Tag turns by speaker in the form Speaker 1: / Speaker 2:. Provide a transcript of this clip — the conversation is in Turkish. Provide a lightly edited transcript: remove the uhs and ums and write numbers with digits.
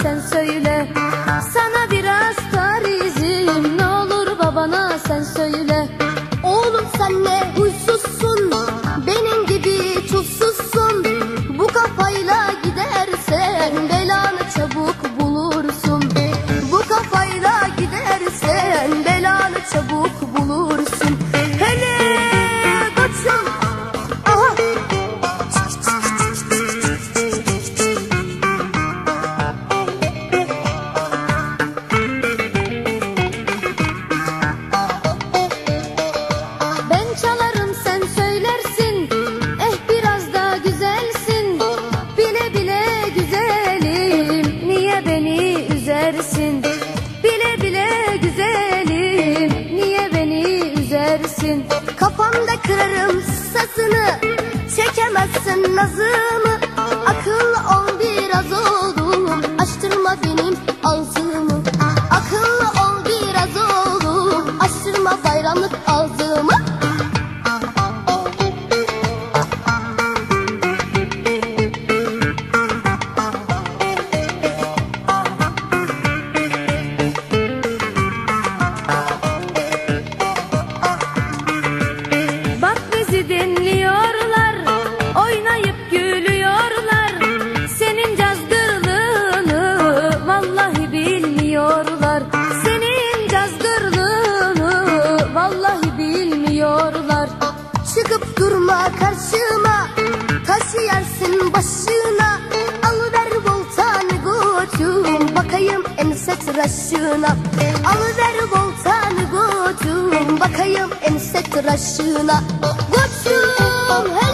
Speaker 1: sen söyle. Sana biraz tarizim, ne olur babana sen söyle.
Speaker 2: Oğlum sen ne huysuzsun, benim gibi çulsuzsun. Bu kafayla gidersen belanı çabuk bulursun. Bu kafayla gidersen belanı çabuk bulursun. Hele koçum, aha.
Speaker 1: Ben çalarım sen söylersin, biraz da güzelsin. Bile bile güzelim, niye beni üzersin? Bile bile güzelim, niye beni üzersin?
Speaker 2: Kafamda kırarım sazını, çekemezsin nazımı. Akıllı ol biraz oğlum, açtırma benim ağzımı. Akıllı ol biraz oğlum, açtırma bayramlık ağzımı.
Speaker 1: Bak bizi dinliyorlar, oynayıp gülüyorlar. Senin cazgırlığını vallahi bilmiyorlar. Senin cazgırlığını vallahi bilmiyorlar.
Speaker 2: Çıkıp durma karşıma, taşı yersin başına. Alıver voltanı koçum, bakayım ense tıraşına. Alıver voltanı koçum, bakayım ense tıraşına. Koçum